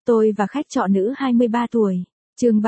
Tôi và khách trọ nữ 23 tuổi. Chương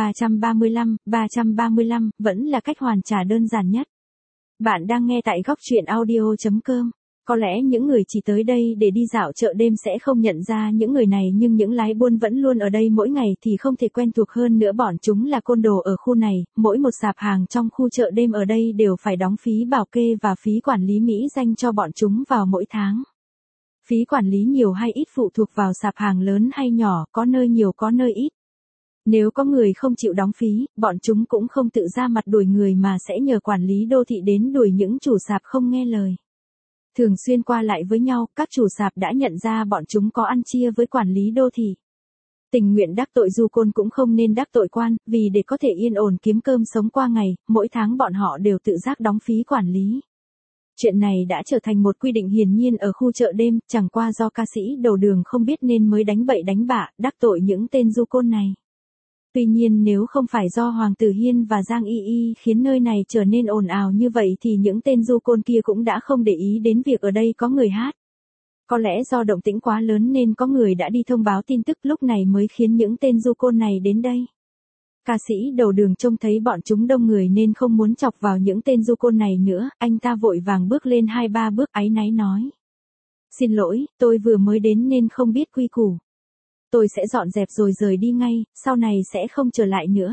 335, vẫn là cách hoàn trả đơn giản nhất. Bạn đang nghe tại góc truyện audio.com. Có lẽ những người chỉ tới đây để đi dạo chợ đêm sẽ không nhận ra những người này, nhưng những lái buôn vẫn luôn ở đây mỗi ngày thì không thể quen thuộc hơn nữa. Bọn chúng là côn đồ ở khu này, mỗi một sạp hàng trong khu chợ đêm ở đây đều phải đóng phí bảo kê và phí quản lý mỹ danh cho bọn chúng vào mỗi tháng. Phí quản lý nhiều hay ít phụ thuộc vào sạp hàng lớn hay nhỏ, có nơi nhiều có nơi ít. Nếu có người không chịu đóng phí, bọn chúng cũng không tự ra mặt đuổi người mà sẽ nhờ quản lý đô thị đến đuổi những chủ sạp không nghe lời. Thường xuyên qua lại với nhau, các chủ sạp đã nhận ra bọn chúng có ăn chia với quản lý đô thị. Tình nguyện đắc tội du côn cũng không nên đắc tội quan, vì để có thể yên ổn kiếm cơm sống qua ngày, mỗi tháng bọn họ đều tự giác đóng phí quản lý. Chuyện này đã trở thành một quy định hiển nhiên ở khu chợ đêm, chẳng qua do ca sĩ đầu đường không biết nên mới đánh bậy đánh bạ, đắc tội những tên du côn này. Tuy nhiên nếu không phải do Hoàng Tử Hiên và Giang Y Y khiến nơi này trở nên ồn ào như vậy thì những tên du côn kia cũng đã không để ý đến việc ở đây có người hát. Có lẽ do động tĩnh quá lớn nên có người đã đi thông báo tin tức, lúc này mới khiến những tên du côn này đến đây. Ca sĩ đầu đường trông thấy bọn chúng đông người nên không muốn chọc vào những tên du côn này nữa, anh ta vội vàng bước lên 2-3 bước áy náy nói. Xin lỗi, tôi vừa mới đến nên không biết quy củ. Tôi sẽ dọn dẹp rồi rời đi ngay, sau này sẽ không trở lại nữa.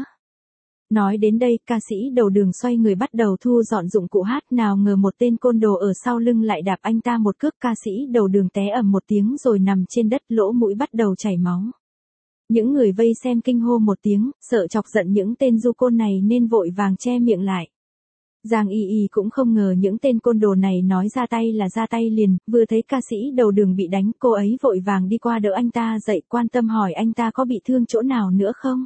Nói đến đây, ca sĩ đầu đường xoay người bắt đầu thu dọn dụng cụ hát, nào ngờ một tên côn đồ ở sau lưng lại đạp anh ta một cước. Ca sĩ đầu đường té ầm một tiếng rồi nằm trên đất, lỗ mũi bắt đầu chảy máu. Những người vây xem kinh hô một tiếng, sợ chọc giận những tên du côn này nên vội vàng che miệng lại. Giang Y Y cũng không ngờ những tên côn đồ này nói ra tay là ra tay liền, vừa thấy ca sĩ đầu đường bị đánh, cô ấy vội vàng đi qua đỡ anh ta dậy, quan tâm hỏi anh ta có bị thương chỗ nào nữa không.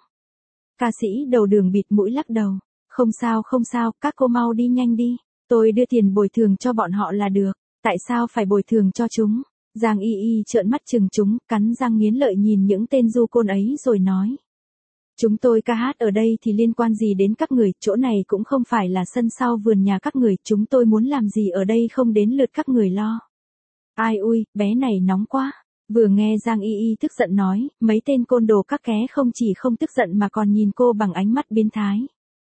Ca sĩ đầu đường bịt mũi lắc đầu, không sao, các cô mau đi nhanh đi, tôi đưa tiền bồi thường cho bọn họ là được, tại sao phải bồi thường cho chúng. Giang Y Y trợn mắt chừng chúng, cắn răng nghiến lợi nhìn những tên du côn ấy rồi nói. Chúng tôi ca hát ở đây thì liên quan gì đến các người, chỗ này cũng không phải là sân sau vườn nhà các người, chúng tôi muốn làm gì ở đây không đến lượt các người lo. Ai ui, bé này nóng quá. Vừa nghe Giang Y Y tức giận nói, mấy tên côn đồ các ké không chỉ không tức giận mà còn nhìn cô bằng ánh mắt biến thái.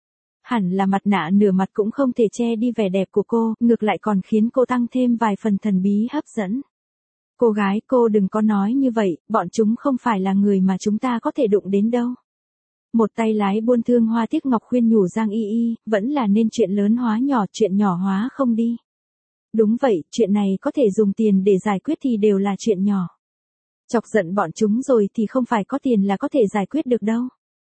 Hẳn là mặt nạ nửa mặt cũng không thể che đi vẻ đẹp của cô, ngược lại còn khiến cô tăng thêm vài phần thần bí hấp dẫn. Cô gái, cô đừng có nói như vậy, bọn chúng không phải là người mà chúng ta có thể đụng đến đâu. Một tay lái buôn thương Hoa Tiếc Ngọc khuyên nhủ Giang Y Y, vẫn là nên chuyện lớn hóa nhỏ, chuyện nhỏ hóa không đi. Đúng vậy, chuyện này có thể dùng tiền để giải quyết thì đều là chuyện nhỏ. Chọc giận bọn chúng rồi thì không phải có tiền là có thể giải quyết được đâu.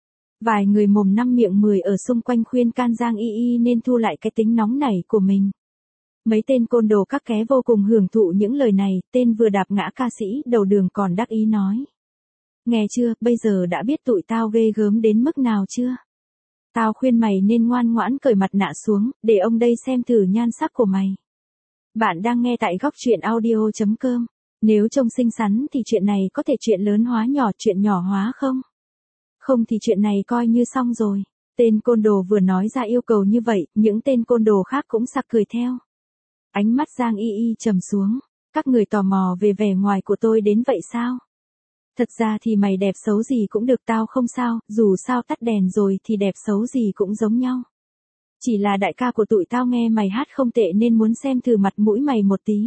Vài người mồm năm miệng 10 ở xung quanh khuyên can Giang Y Y nên thu lại cái tính nóng nảy của mình. Mấy tên côn đồ các ké vô cùng hưởng thụ những lời này, tên vừa đạp ngã ca sĩ đầu đường còn đắc ý nói. Nghe chưa, bây giờ đã biết tụi tao ghê gớm đến mức nào chưa? Tao khuyên mày nên ngoan ngoãn cởi mặt nạ xuống, để ông đây xem thử nhan sắc của mày. Bạn đang nghe tại góc truyện audio.com. Nếu trông xinh xắn thì chuyện này có thể chuyện lớn hóa nhỏ, chuyện nhỏ hóa không? Không thì chuyện này coi như xong rồi. Tên côn đồ vừa nói ra yêu cầu như vậy, những tên côn đồ khác cũng sặc cười theo. Ánh mắt Giang Y Y trầm xuống. Các người tò mò về vẻ ngoài của tôi đến vậy sao? Thật ra thì mày đẹp xấu gì cũng được, tao không sao, dù sao tắt đèn rồi thì đẹp xấu gì cũng giống nhau. Chỉ là đại ca của tụi tao nghe mày hát không tệ nên muốn xem thử mặt mũi mày một tí.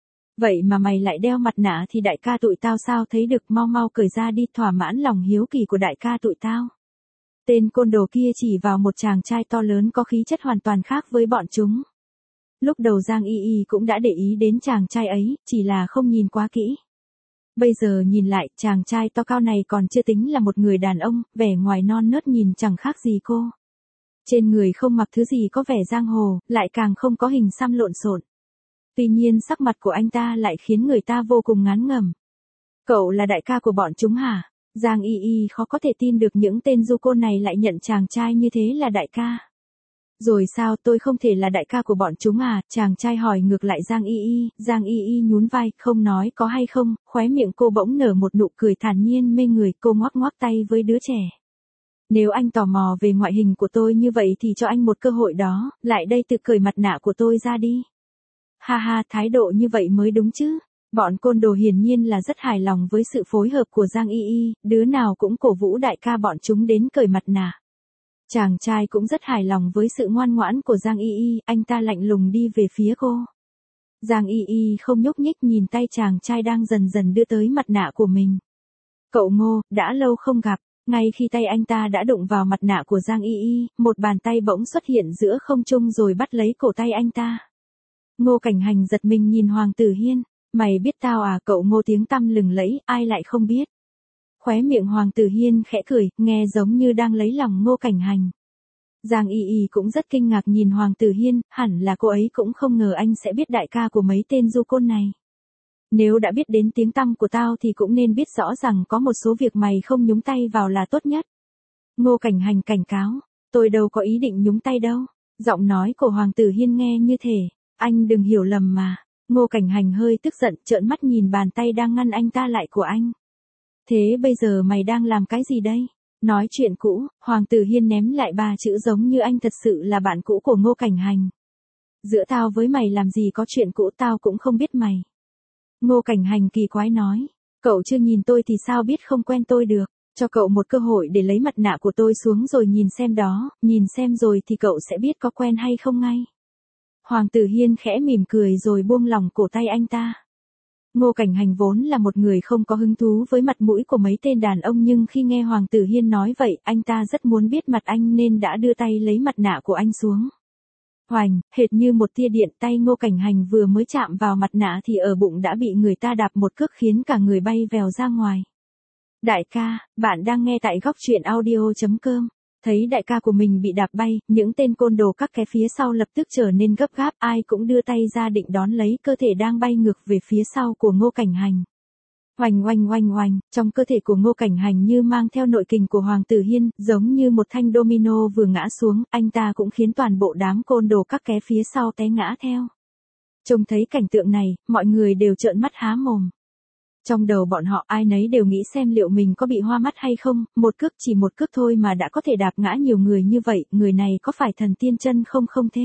Vậy mà mày lại đeo mặt nạ thì đại ca tụi tao sao thấy được, mau mau cởi ra đi, thỏa mãn lòng hiếu kỳ của đại ca tụi tao. Tên côn đồ kia chỉ vào một chàng trai to lớn có khí chất hoàn toàn khác với bọn chúng. Lúc đầu Giang Y Y cũng đã để ý đến chàng trai ấy, chỉ là không nhìn quá kỹ. Bây giờ nhìn lại, chàng trai to cao này còn chưa tính là một người đàn ông, vẻ ngoài non nớt nhìn chẳng khác gì cô. Trên người không mặc thứ gì có vẻ giang hồ, lại càng không có hình xăm lộn xộn. Tuy nhiên sắc mặt của anh ta lại khiến người ta vô cùng ngán ngẩm. Cậu là đại ca của bọn chúng hả? Giang Y Y khó có thể tin được những tên du côn này lại nhận chàng trai như thế là đại ca. Rồi sao, tôi không thể là đại ca của bọn chúng à? Chàng trai hỏi ngược lại Giang Y Y. Giang Y Y nhún vai, không nói có hay không, khóe miệng cô bỗng nở một nụ cười thản nhiên mê người, cô ngoắc ngoắc tay với đứa trẻ. Nếu anh tò mò về ngoại hình của tôi như vậy thì cho anh một cơ hội đó, lại đây tự cởi mặt nạ của tôi ra đi. Ha ha, thái độ như vậy mới đúng chứ. Bọn côn đồ hiển nhiên là rất hài lòng với sự phối hợp của Giang Y Y, đứa nào cũng cổ vũ đại ca bọn chúng đến cởi mặt nạ. Chàng trai cũng rất hài lòng với sự ngoan ngoãn của Giang Y Y, anh ta lạnh lùng đi về phía cô. Giang Y Y không nhúc nhích nhìn tay chàng trai đang dần dần đưa tới mặt nạ của mình. Cậu Ngô, đã lâu không gặp, ngay khi tay anh ta đã đụng vào mặt nạ của Giang Y Y, một bàn tay bỗng xuất hiện giữa không trung rồi bắt lấy cổ tay anh ta. Ngô Cảnh Hành giật mình nhìn Hoàng Tử Hiên, mày biết tao à? Cậu Ngô tiếng tăm lừng lẫy, ai lại không biết. Khóe miệng Hoàng Tử Hiên khẽ cười, nghe giống như đang lấy lòng Ngô Cảnh Hành. Giang Y Y cũng rất kinh ngạc nhìn Hoàng Tử Hiên, hẳn là cô ấy cũng không ngờ anh sẽ biết đại ca của mấy tên du côn này. Nếu đã biết đến tiếng tăm của tao thì cũng nên biết rõ rằng có một số việc mày không nhúng tay vào là tốt nhất. Ngô Cảnh Hành cảnh cáo, tôi đâu có ý định nhúng tay đâu. Giọng nói của Hoàng Tử Hiên nghe như thể, anh đừng hiểu lầm mà. Ngô Cảnh Hành hơi tức giận, trợn mắt nhìn bàn tay đang ngăn anh ta lại của anh. Thế bây giờ mày đang làm cái gì đây? Nói chuyện cũ, Hoàng Tử Hiên ném lại 3 chữ giống như anh thật sự là bạn cũ của Ngô Cảnh Hành. Giữa tao với mày làm gì có chuyện cũ, tao cũng không biết mày. Ngô Cảnh Hành kỳ quái nói, cậu chưa nhìn tôi thì sao biết không quen tôi được, cho cậu một cơ hội để lấy mặt nạ của tôi xuống rồi nhìn xem đó, nhìn xem rồi thì cậu sẽ biết có quen hay không ngay. Hoàng Tử Hiên khẽ mỉm cười rồi buông lỏng cổ tay anh ta. Ngô Cảnh Hành vốn là một người không có hứng thú với mặt mũi của mấy tên đàn ông, nhưng khi nghe Hoàng Tử Hiên nói vậy, anh ta rất muốn biết mặt anh nên đã đưa tay lấy mặt nạ của anh xuống. Hoành, hệt như một tia điện, tay Ngô Cảnh Hành vừa mới chạm vào mặt nạ thì ở bụng đã bị người ta đạp một cước khiến cả người bay vèo ra ngoài. Đại ca, bạn đang nghe tại góc truyện audio.com. Thấy đại ca của mình bị đạp bay, những tên côn đồ các ké phía sau lập tức trở nên gấp gáp, ai cũng đưa tay ra định đón lấy cơ thể đang bay ngược về phía sau của Ngô Cảnh Hành. Oanh oanh oanh oanh, trong cơ thể của Ngô Cảnh Hành như mang theo nội kình của Hoàng Tử Hiên, giống như một thanh domino vừa ngã xuống, anh ta cũng khiến toàn bộ đám côn đồ các ké phía sau té ngã theo. Trông thấy cảnh tượng này, mọi người đều trợn mắt há mồm. Trong đầu bọn họ ai nấy đều nghĩ xem liệu mình có bị hoa mắt hay không, một cước, chỉ một cước thôi mà đã có thể đạp ngã nhiều người như vậy, người này có phải thần tiên chân không không thế?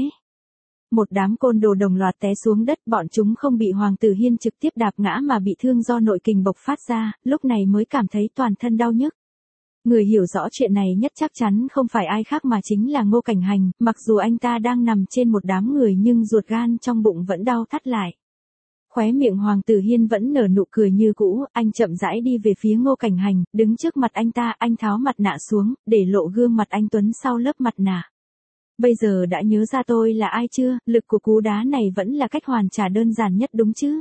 Một đám côn đồ đồng loạt té xuống đất, bọn chúng không bị Hoàng Tử Hiên trực tiếp đạp ngã mà bị thương do nội kình bộc phát ra, lúc này mới cảm thấy toàn thân đau nhức. Người hiểu rõ chuyện này nhất chắc chắn không phải ai khác mà chính là Ngô Cảnh Hành, mặc dù anh ta đang nằm trên một đám người nhưng ruột gan trong bụng vẫn đau thắt lại. Khóe miệng Hoàng Tử Hiên vẫn nở nụ cười như cũ, anh chậm rãi đi về phía Ngô Cảnh Hành, đứng trước mặt anh ta, anh tháo mặt nạ xuống, để lộ gương mặt anh tuấn sau lớp mặt nạ. Bây giờ đã nhớ ra tôi là ai chưa, lực của cú đá này vẫn là cách hoàn trả đơn giản nhất đúng chứ?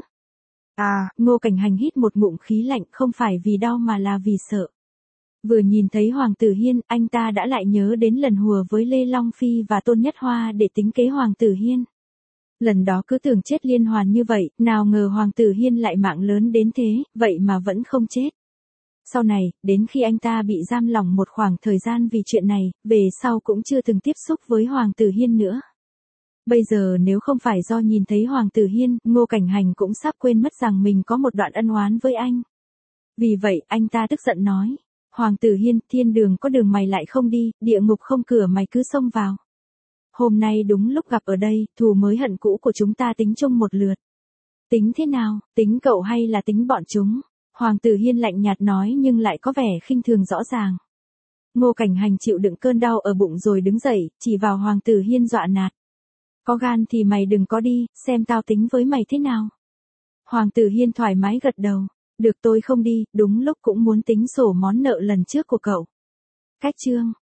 À, Ngô Cảnh Hành hít một ngụm khí lạnh, không phải vì đau mà là vì sợ. Vừa nhìn thấy Hoàng Tử Hiên, anh ta đã lại nhớ đến lần hùa với Lê Long Phi và Tôn Nhất Hoa để tính kế Hoàng Tử Hiên. Lần đó cứ tưởng chết liên hoàn như vậy, nào ngờ Hoàng Tử Hiên lại mạng lớn đến thế, vậy mà vẫn không chết. Sau này, đến khi anh ta bị giam lỏng một khoảng thời gian vì chuyện này, về sau cũng chưa từng tiếp xúc với Hoàng Tử Hiên nữa. Bây giờ nếu không phải do nhìn thấy Hoàng Tử Hiên, Ngô Cảnh Hành cũng sắp quên mất rằng mình có một đoạn ân oán với anh. Vì vậy, anh ta tức giận nói, Hoàng Tử Hiên, thiên đường có đường mày lại không đi, địa ngục không cửa mày cứ xông vào. Hôm nay đúng lúc gặp ở đây, thù mới hận cũ của chúng ta tính chung một lượt. Tính thế nào, tính cậu hay là tính bọn chúng? Hoàng Tử Hiên lạnh nhạt nói nhưng lại có vẻ khinh thường rõ ràng. Ngô Cảnh Hành chịu đựng cơn đau ở bụng rồi đứng dậy, chỉ vào Hoàng Tử Hiên dọa nạt. Có gan thì mày đừng có đi, xem tao tính với mày thế nào. Hoàng Tử Hiên thoải mái gật đầu. Được, tôi không đi, đúng lúc cũng muốn tính sổ món nợ lần trước của cậu. Cách chương.